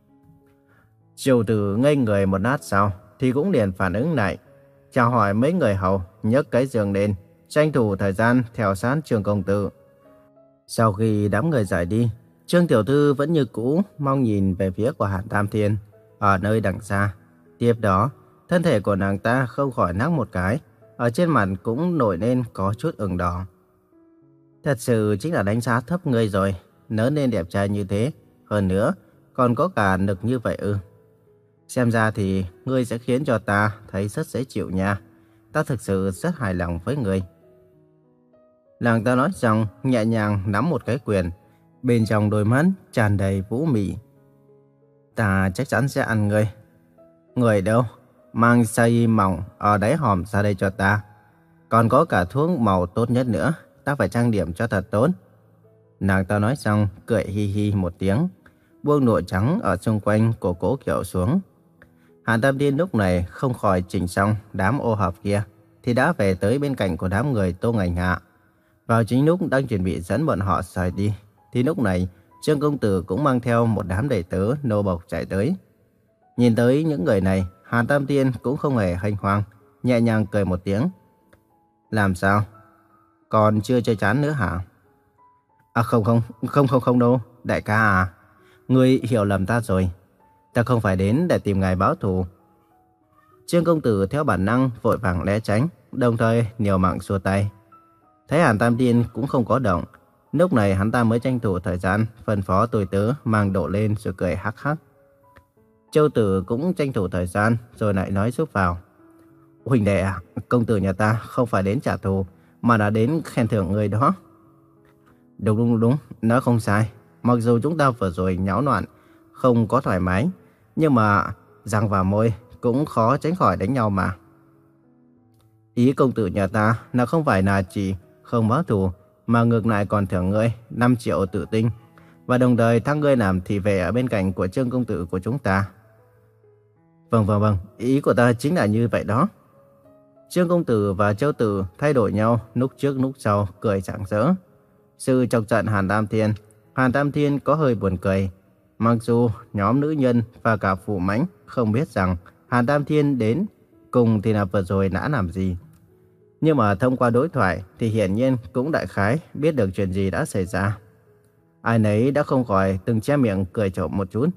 Châu Tử ngây người một lát sau, thì cũng liền phản ứng lại, chào hỏi mấy người hầu, nhấc cái giường lên, tranh thủ thời gian theo sát Trương công tử. Sau khi đám người rời đi, Trương tiểu thư vẫn như cũ mong nhìn về phía của Hàn Tam Thiên ở nơi đằng xa. Tiếp đó, thân thể của nàng ta không khỏi nắc một cái, ở trên mặt cũng nổi lên có chút ửng đỏ. Thật sự chính là đánh giá thấp ngươi rồi, nỡ nên đẹp trai như thế, hơn nữa còn có cả nực như vậy ư? Xem ra thì ngươi sẽ khiến cho ta thấy rất dễ chịu nha. Ta thực sự rất hài lòng với ngươi. Nàng ta nói xong, nhẹ nhàng nắm một cái quyền, bên trong đôi mắt tràn đầy vũ mị. Ta chắc chắn sẽ ăn ngươi. Người đâu? Mang xay mỏng ở đáy hòm ra đây cho ta. Còn có cả thuốc màu tốt nhất nữa, ta phải trang điểm cho thật tốt. Nàng ta nói xong, cười hi hi một tiếng, buông nụ trắng ở xung quanh của Cố Kiều xuống. Hàn Tam Thiên lúc này không khỏi chỉnh xong đám ô hợp kia, thì đã về tới bên cạnh của đám người Tô Ngành Hạ. Vào chính lúc đang chuẩn bị dẫn bọn họ rời đi, thì lúc này Trương công tử cũng mang theo một đám đầy tớ nô bộc chạy tới. Nhìn tới những người này, Hàn Tam Thiên cũng không hề hênh hoang, nhẹ nhàng cười một tiếng. Làm sao? Còn chưa chơi chán nữa hả? À không không, không không không đâu, đại ca à. Ngươi hiểu lầm ta rồi. Ta không phải đến để tìm ngài báo thù. Trương công tử theo bản năng vội vàng né tránh, đồng thời liều mạng xua tay. Thấy Hàn Tam Thiên cũng không có động, lúc này hắn ta mới tranh thủ thời gian phân phó tôi tớ mang đổ lên rồi cười hắc hắc. Châu tử cũng tranh thủ thời gian rồi lại nói giúp vào. Huỳnh đệ à, công tử nhà ta không phải đến trả thù mà là đến khen thưởng người đó. Đúng đúng đúng, nói không sai. Mặc dù chúng ta vừa rồi nháo loạn, không có thoải mái, nhưng mà răng và môi cũng khó tránh khỏi đánh nhau mà. Ý công tử nhà ta là không phải là chỉ không báo thù, mà ngược lại còn thưởng ngươi năm triệu tử tinh, và đồng thời thăng ngươi làm thị vệ ở bên cạnh của Trương công tử của chúng ta. Vâng vâng vâng, ý của ta chính là như vậy đó. Trương công tử và Châu tử thay đổi nhau lúc trước lúc sau, cười rạng rỡ. Sự chọc giận Hàn Tam Thiên, Hàn Tam Thiên có hơi buồn cười. Mặc dù nhóm nữ nhân và cả phụ mãnh không biết rằng Hàn Tam Thiên đến cùng thì là vừa rồi đã làm gì, nhưng mà thông qua đối thoại thì hiển nhiên cũng đại khái biết được chuyện gì đã xảy ra. Ai nấy đã không khỏi từng che miệng cười trộm một chút.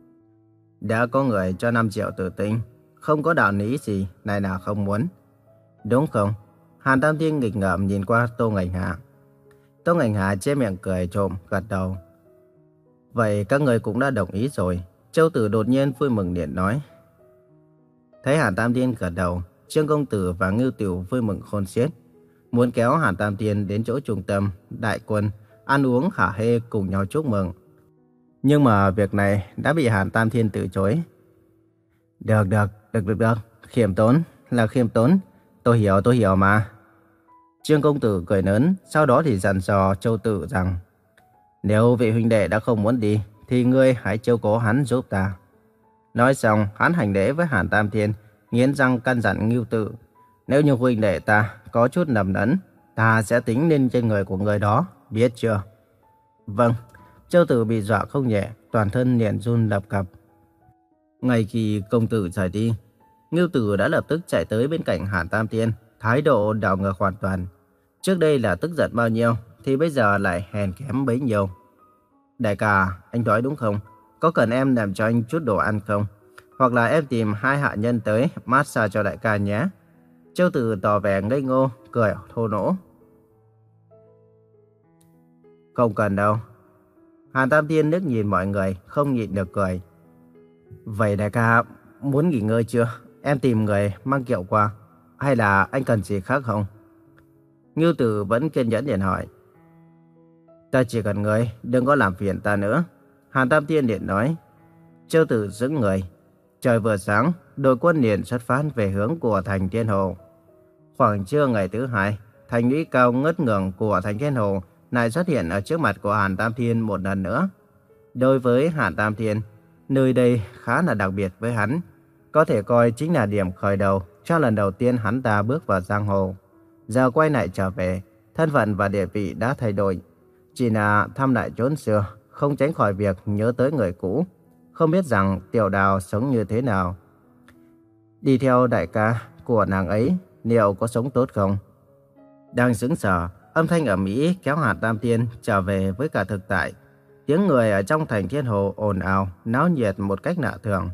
Đã có người cho năm triệu tử tinh, không có đạo lý gì này nào không muốn. Đúng không? Hàn Tam Thiên nghịch ngợm nhìn qua Tô Ngành Hạ. Tô Ngành Hạ che miệng cười trộm, gật đầu. Vậy các người cũng đã đồng ý rồi. Châu tử đột nhiên vui mừng liền nói. Thấy Hàn Tam Thiên gật đầu, Trương công tử và Ngưu Tiểu vui mừng khôn xiết, muốn kéo Hàn Tam Thiên đến chỗ trung tâm đại quân ăn uống hả hê cùng nhau chúc mừng. Nhưng mà việc này đã bị Hàn Tam Thiên từ chối. Được được, được được được, khiêm tốn là khiêm tốn, tôi hiểu tôi hiểu mà. Trương công tử cười lớn, sau đó thì dặn dò Châu tử rằng nếu vị huynh đệ đã không muốn đi thì ngươi hãy chiếu cố hắn giúp ta. Nói xong, hắn hành lễ với Hàn Tam Thiên, nghiến răng căn dặn Ngưu Tử, nếu như huynh đệ ta có chút nầm nẫn, ta sẽ tính lên trên người của người đó, biết chưa? Vâng. Châu tử bị dọa không nhẹ, toàn thân liền run lập cập. Ngay khi công tử rời đi, Ngưu Tử đã lập tức chạy tới bên cạnh Hàn Tam Thiên, thái độ đảo ngược hoàn toàn. Trước đây là tức giận bao nhiêu, thì bây giờ lại hèn kém bấy nhiêu. Đại ca, anh nói đúng không? Có cần em làm cho anh chút đồ ăn không? Hoặc là em tìm hai hạ nhân tới massage cho đại ca nhé. Châu tử tỏ vẻ ngây ngô, cười thô lỗ. Không cần đâu. Hàn Tam Thiên liếc nhìn mọi người, không nhịn được cười. Vậy đại ca muốn nghỉ ngơi chưa? Em tìm người mang kiệu qua. Hay là anh cần gì khác không? Ngưu Tử vẫn kiên nhẫn liền hỏi. Ta chỉ cần người, đừng có làm phiền ta nữa. Hàn Tam Thiên liền nói. Châu tử giữ người. Trời vừa sáng, đội quân liền xuất phát về hướng của thành Thiên Hồ. Khoảng trưa ngày thứ hai, thành lũy cao ngất ngường của thành Thiên Hồ lại xuất hiện ở trước mặt của Hàn Tam Thiên một lần nữa. Đối với Hàn Tam Thiên, nơi đây khá là đặc biệt với hắn, có thể coi chính là điểm khởi đầu cho lần đầu tiên hắn ta bước vào giang hồ. Giờ quay lại trở về, thân phận và địa vị đã thay đổi, chỉ là thăm lại chốn xưa, không tránh khỏi việc nhớ tới người cũ, không biết rằng Tiểu Đào sống như thế nào. Đi theo đại ca của nàng ấy, liệu có sống tốt không? Đang sững sờ, âm thanh ở Mỹ kéo Hàn Tam Thiên trở về với cả thực tại. Tiếng người ở trong thành Thiên Hồ ồn ào, náo nhiệt một cách lạ thường.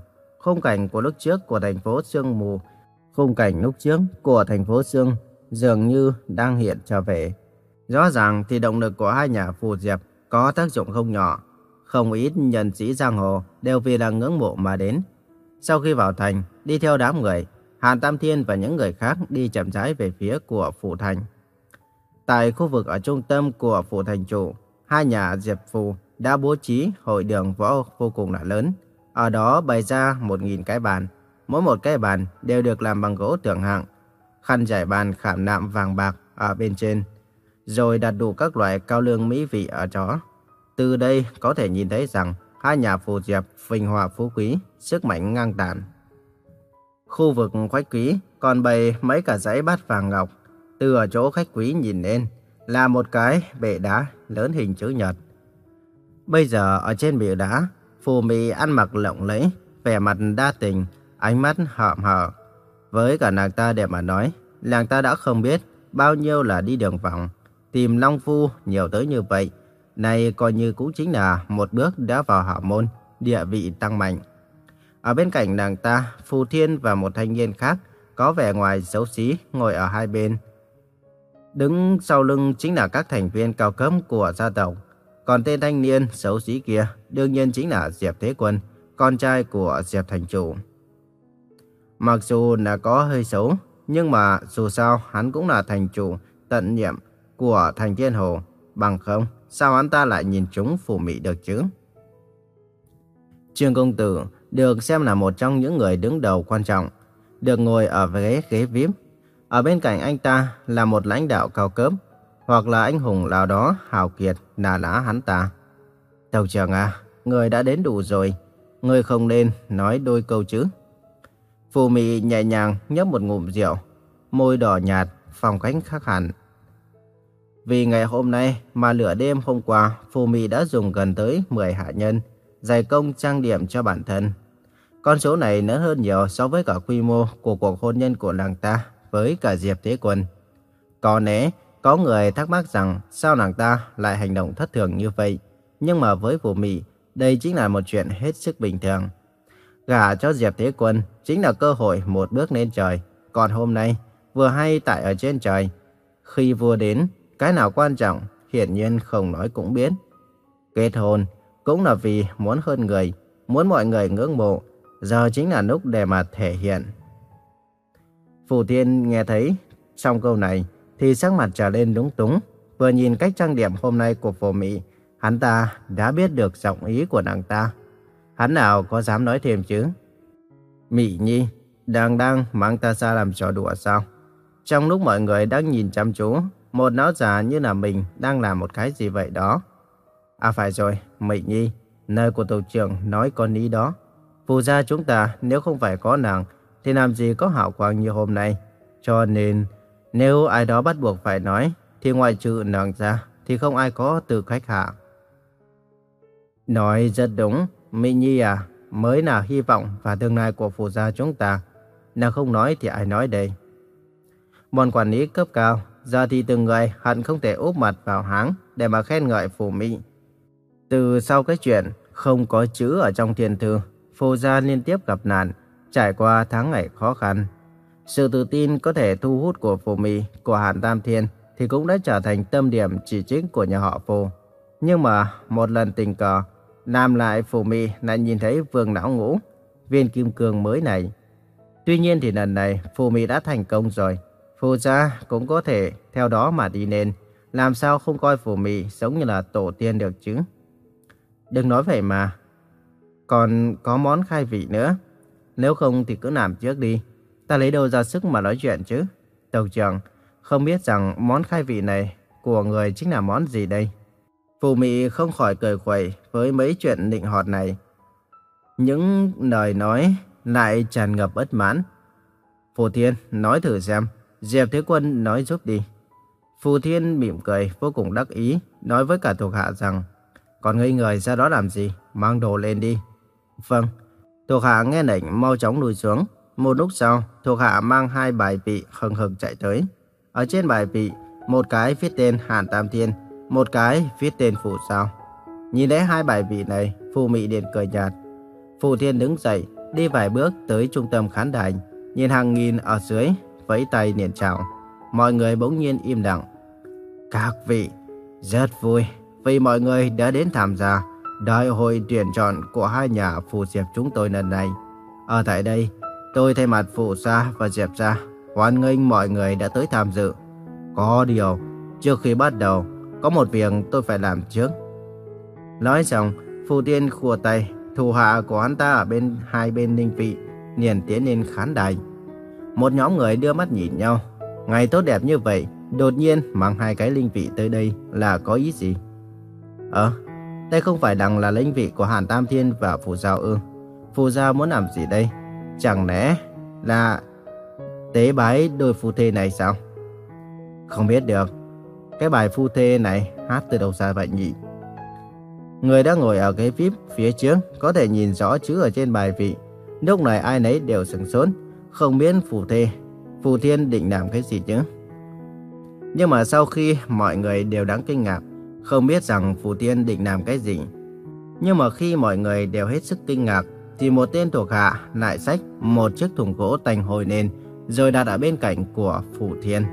khung cảnh của lúc trước của thành phố sương mù, khung cảnh lúc trước của thành phố sương dường như đang hiện trở về. Rõ ràng thì động lực của hai nhà phù diệp có tác dụng không nhỏ. Không ít nhân sĩ giang hồ đều vì là ngưỡng mộ mà đến. Sau khi vào thành, đi theo đám người, Hàn Tam Thiên và những người khác đi chậm rãi về phía của phủ thành. Tại khu vực ở trung tâm của phủ thành chủ, hai nhà Diệp Phù đã bố trí hội đường võ vô cùng là lớn. Ở đó bày ra một nghìn cái bàn, mỗi một cái bàn đều được làm bằng gỗ thượng hạng. Khăn trải bàn khảm nạm vàng bạc ở bên trên, rồi đặt đủ các loại cao lương mỹ vị ở đó. Từ đây có thể nhìn thấy rằng hai nhà phù diệp vinh hoa phú quý, sức mạnh ngang tàn. Khu vực khách quý còn bày mấy cả dãy bát vàng ngọc. Từ ở chỗ khách quý nhìn lên là một cái bệ đá lớn hình chữ nhật. Bây giờ ở trên bệ đá, Phù Mị ăn mặc lộng lẫy, vẻ mặt đa tình, ánh mắt hậm hờ. Với cả nàng ta để mà nói, nàng ta đã không biết bao nhiêu là đi đường vòng, tìm Long Phu nhiều tới như vậy. Này coi như cũng chính là một bước đã vào hảo môn, địa vị tăng mạnh. Ở bên cạnh nàng ta, Phù Thiên và một thanh niên khác có vẻ ngoài xấu xí ngồi ở hai bên. Đứng sau lưng chính là các thành viên cao cấp của gia tộc. Còn tên thanh niên xấu xí kia đương nhiên chính là Diệp Thế Quân, con trai của Diệp thành chủ. Mặc dù là có hơi xấu, nhưng mà dù sao hắn cũng là thành chủ tận nhiệm của thành Thiên Hồ. Bằng không, sao hắn ta lại nhìn trúng Phù Mị được chứ? Trương công tử được xem là một trong những người đứng đầu quan trọng, được ngồi ở ghế ghế vi ai pi. Ở bên cạnh anh ta là một lãnh đạo cao cấp, hoặc là anh hùng nào đó hào kiệt nà lá hắn ta. Tộc trưởng à, người đã đến đủ rồi, người không nên nói đôi câu chứ. Phù Mị nhẹ nhàng nhấp một ngụm rượu, môi đỏ nhạt, phong cách khác hẳn. Vì ngày hôm nay mà nửa đêm hôm qua, Phù Mị đã dùng gần tới mười hạ nhân dày công trang điểm cho bản thân. Con số này lớn hơn nhiều so với cả quy mô của cuộc hôn nhân của nàng ta với cả Diệp Thế Quân. Có lẽ có người thắc mắc rằng sao nàng ta lại hành động thất thường như vậy, nhưng mà với Phù Mị, đây chính là một chuyện hết sức bình thường. Gả cho Diệp Thế Quân chính là cơ hội một bước lên trời, còn hôm nay vừa hay tại ở trên trời. Khi vua đến, cái nào quan trọng hiển nhiên không nói cũng biết. Kết hôn cũng là vì muốn hơn người, muốn mọi người ngưỡng mộ, giờ chính là lúc để mà thể hiện. Phù Thiên nghe thấy trong câu này thì sắc mặt trở lên lúng túng. Vừa nhìn cách trang điểm hôm nay của Phù Mị, hắn ta đã biết được giọng ý của nàng ta. Hắn nào có dám nói thêm chứ? Mị Nhi, đang đang mang ta ra làm trò đùa sao? Trong lúc mọi người đang nhìn chăm chú, một lão già như là mình đang làm một cái gì vậy đó. À phải rồi, Mị Nhi, nơi của tổ trưởng nói con ý đó. Phù gia chúng ta nếu không phải có nàng thì làm gì có hào quang như hôm nay. Cho nên nếu ai đó bắt buộc phải nói thì ngoại trừ nàng ra thì không ai có tư cách hạ. Nói rất đúng, Mị Nhi à, mới là hy vọng và tương lai của Phù gia chúng ta. Nàng không nói thì ai nói đây? Bọn quản lý cấp cao giờ thì từng người hận không thể úp mặt vào háng để mà khen ngợi Phù Mị. Từ sau cái chuyện không có chữ ở trong thiên thư, Phù gia liên tiếp gặp nạn, trải qua tháng ngày khó khăn. Sự tự tin có thể thu hút của Phù Mị, của Hàn Tam Thiên thì cũng đã trở thành tâm điểm chỉ trích của nhà họ Phù. Nhưng mà một lần tình cờ, làm lại Phù Mị lại nhìn thấy Vương Lão Ngũ, viên kim cương mới này. Tuy nhiên thì lần này Phù Mị đã thành công rồi, Phù gia cũng có thể theo đó mà đi lên. Làm sao không coi Phù Mị giống như là tổ tiên được chứ? Đừng nói vậy mà. Còn có món khai vị nữa. Nếu không thì cứ làm trước đi. Ta lấy đâu ra sức mà nói chuyện chứ? Tộc trưởng, không biết rằng món khai vị này của người chính là món gì đây? Phù Mị không khỏi cười khuẩy với mấy chuyện nịnh hót này. Những lời nói lại tràn ngập bất mãn. Phù Thiên, nói thử xem. Diệp Thế Quân nói giúp đi. Phù Thiên mỉm cười vô cùng đắc ý, nói với cả thuộc hạ rằng còn ngây người ra đó làm gì, mang đồ lên đi. Vâng. Thuộc hạ nghe lệnh mau chóng lùi xuống. Một lúc sau, thuộc hạ mang hai bài vị hừng hực chạy tới. Ở trên bài vị, một cái viết tên Hàn Tam Thiên, một cái viết tên Phù Sao. Nhìn thấy hai bài vị này, Phù Mị liền cười nhạt. Phù Thiên đứng dậy, đi vài bước tới trung tâm khán đài, nhìn hàng nghìn ở dưới, vẫy tay niệm chào. Mọi người bỗng nhiên im lặng. Các vị, rất vui vì mọi người đã đến tham gia đại hội tuyển chọn của hai nhà Phù Diệp chúng tôi lần này. Ở tại đây, tôi thay mặt Phù gia và Diệp gia hoan nghênh mọi người đã tới tham dự. Có điều, trước khi bắt đầu, có một việc tôi phải làm trước. Nói xong, Phù Tiên khua tay, thủ hạ của hắn ta ở bên hai bên linh vị liền tiến lên khán đài. Một nhóm người đưa mắt nhìn nhau. Ngày tốt đẹp như vậy, đột nhiên mang hai cái linh vị tới đây là có ý gì? Ờ, đây không phải đằng là linh vị của Hàn Tam Thiên và Phù Giao ư? Phù Giao muốn làm gì đây? Chẳng lẽ là tế bái đôi phu thê này sao? Không biết được. Cái bài phu thê này hát từ đâu ra vậy nhỉ? Người đang ngồi ở ghế vi ai pi phía trước có thể nhìn rõ chữ ở trên bài vị. Lúc này ai nấy đều sửng sốt, không biết phù thê, Phù Thiên định làm cái gì chứ? Nhưng mà sau khi mọi người đều đáng kinh ngạc, không biết rằng Phù Thiên định làm cái gì. Nhưng mà khi mọi người đều hết sức kinh ngạc, thì một tên thuộc hạ lại xách một chiếc thùng gỗ tành hồi lên, rồi đặt ở bên cạnh của Phù Thiên.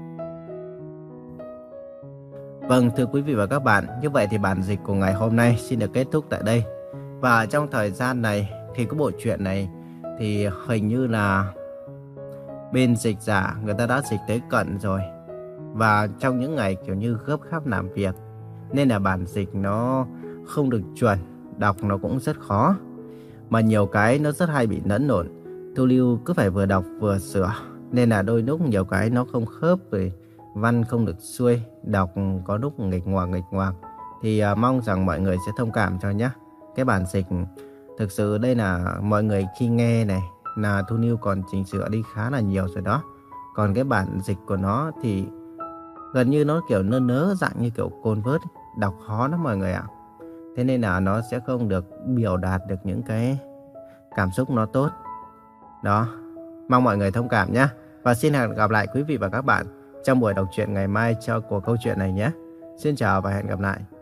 Vâng, thưa quý vị và các bạn, như vậy thì bản dịch của ngày hôm nay xin được kết thúc tại đây. Và trong thời gian này thì cái bộ truyện này thì hình như là bên dịch giả người ta đã dịch tới cận rồi. Và trong những ngày kiểu như gấp gáp làm việc, nên là bản dịch nó không được chuẩn, đọc nó cũng rất khó. Mà nhiều cái nó rất hay bị lẫn lộn. Thu Lưu cứ phải vừa đọc vừa sửa, nên là đôi lúc nhiều cái nó không khớp rồi. Văn không được xuôi, đọc có lúc nghịch ngoạc nghịch ngoạc. Thì uh, mong rằng mọi người sẽ thông cảm cho nhé. Cái bản dịch thực sự đây là mọi người khi nghe này là Thu Niu còn chỉnh sửa đi khá là nhiều rồi đó. Còn cái bản dịch của nó thì gần như nó kiểu nơ nớ dạng như kiểu côn vớt, đọc khó lắm mọi người ạ. Thế nên là nó sẽ không được biểu đạt được những cái cảm xúc nó tốt. Đó, mong mọi người thông cảm nhé. Và xin hẹn gặp lại quý vị và các bạn trong buổi đọc truyện ngày mai cho của câu chuyện này nhé. Xin chào và hẹn gặp lại.